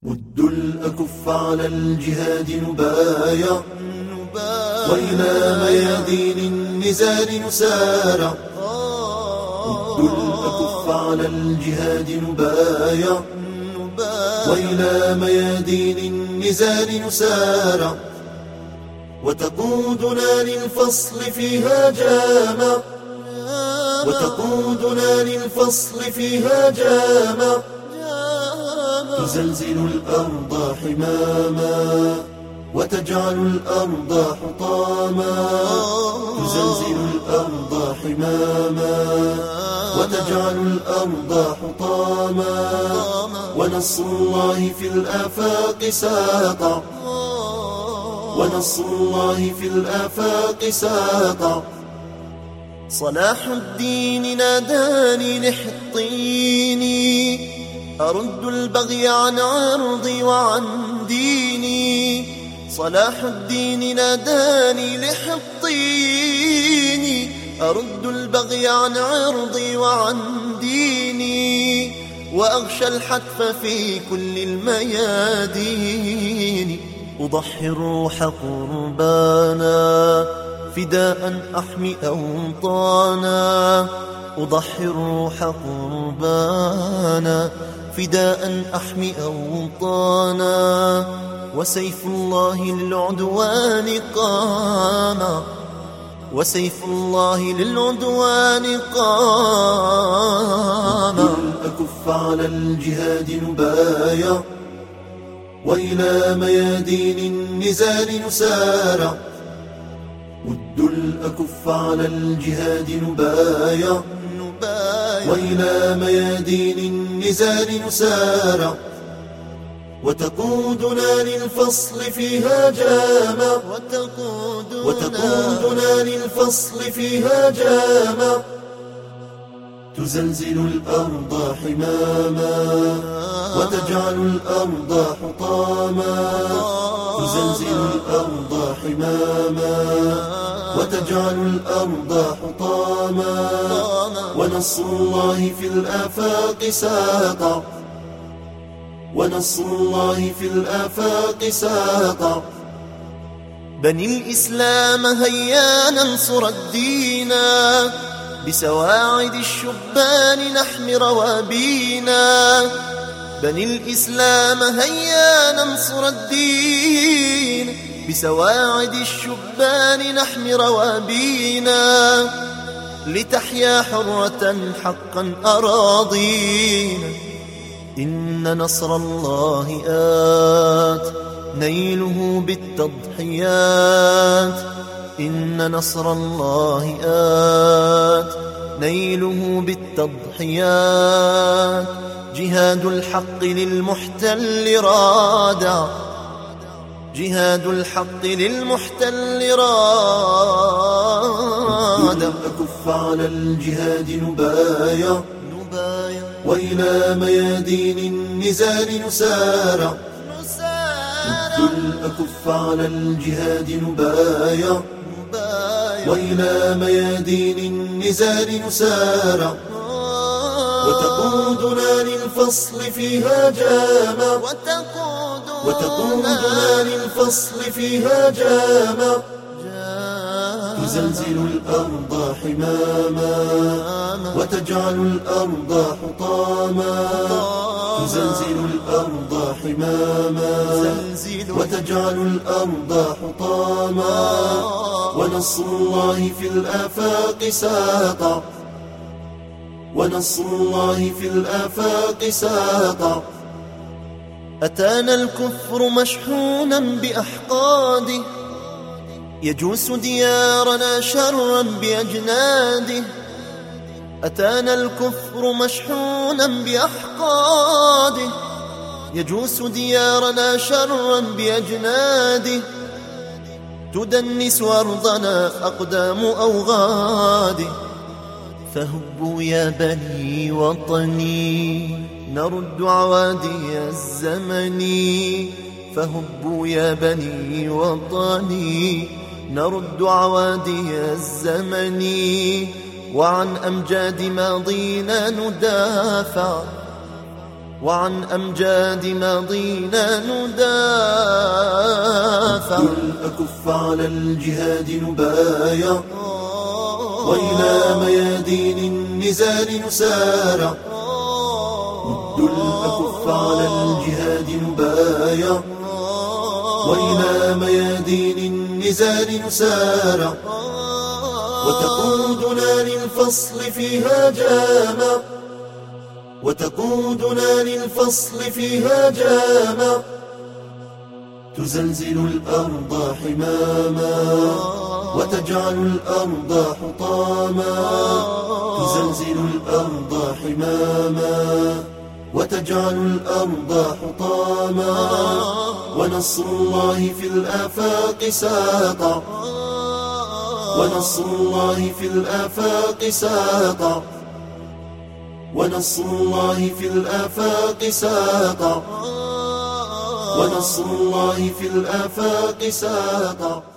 مدوا الأكف على الجهاد نبايع وإلى ميادين النزال نسارع. مدوا الأكف على الجهاد نبايع وإلى ميادين النزال نسارع. وتقودنا للفصل فيها جامع وتقودنا للفصل فيها جامع. تزلزل الأرض حماما وتجعل الأرض حطاما. تزلزل الأرض حماما وتجعل الأرض حطاما. ونصر الله في الآفاق ساطع ونصر الله في الآفاق ساطع. صلاح الدين ناداني لحطيني أرد البغي عن عرضي وعن ديني. صلاح الدين ناداني لحطيني أرد البغي عن عرضي وعن ديني. وأغشى الحتف في كل الميادين. أضحي الروح قربانا فداء أحمي أوطانا. أضحي الروح قربانا فداء أحمي أوطانا. وسيف الله للعدوان قاما وسيف الله للعدوان قاما. الأكف على الجهاد نبايع وإلى ميادين النزال نسارع. مدوا الأكف على الجهاد نبايع وإلى ميادين النزال نسارع. وتقودنا للفصل فيها جامع وتقودنا للفصل فيها جامع. تزلزل الأرض حماما وتجعل الأرض حطاما. تزلزل الأرض حماما وتجعل الأرض حطاما. ونصر الله في الآفاق ساطع ونصر الله في الآفاق ساطع. بني الإسلام هيا ننصر الدين بسواعد الشبان نحمي روابينا. بني الإسلام هيا ننصر الدين بسواعد الشبان نحمي روابينا. لتحيا حرة حقا أراضينا. إن نصر الله آت نيله بالتضحيات. إن نصر الله آت نيله بالتضحيات. جهاد الحق للمحتل رادع جهاد الحق للمحتل رادع. الأكف على الجهاد نبايع وإلى ميادين النزال نسارع. مدوا الأكف على الجهاد نبايع وإلى ميادين النزال نسارع. وتقودنا للفصل فيها جامع وتقودنا للفصل فيها جامع. تزلزل الأرض حماما وتجعل الأرض حطاما. تزلزل الأرض حماما وتجعل الأرض حطاما. ونصر الله في الآفاق ساطع ونصر الله في الآفاق ساطع. أتانا الكفر مشحونا بأحقاده يجوس ديارنا شرا بأجناده. أتانا الكفر مشحونا بأحقاده يجوس ديارنا شرا بأجناده. تدنس أرضنا أقدام أوغاده. فهبوا يا بني وطني نرد عوادي الزمن. فهبوا يا بني وطني نرد عوادي الزمن. وعن أمجاد ماضينا ندافع وعن أمجاد ماضينا ندافع. الأكف على الجهاد نبايع وإلى ميادين النزال نسارع. الأكف على الجهاد نبايع وإلى ميادين النزال نسارع. وتقودنا للفصل فيها جامع وتقودنا للفصل فيها جامع. تزلزل الأرض حماما وتجعل الأرض حطاما. تزلزل الأرض حماما وتجعل الأرض حطاما. ونصر الله في الآفاق ساطع ونصر الله في الآفاق ساطع. ونصر الله في الآفاق ساطع ونصر الله في الآفاق ساطع.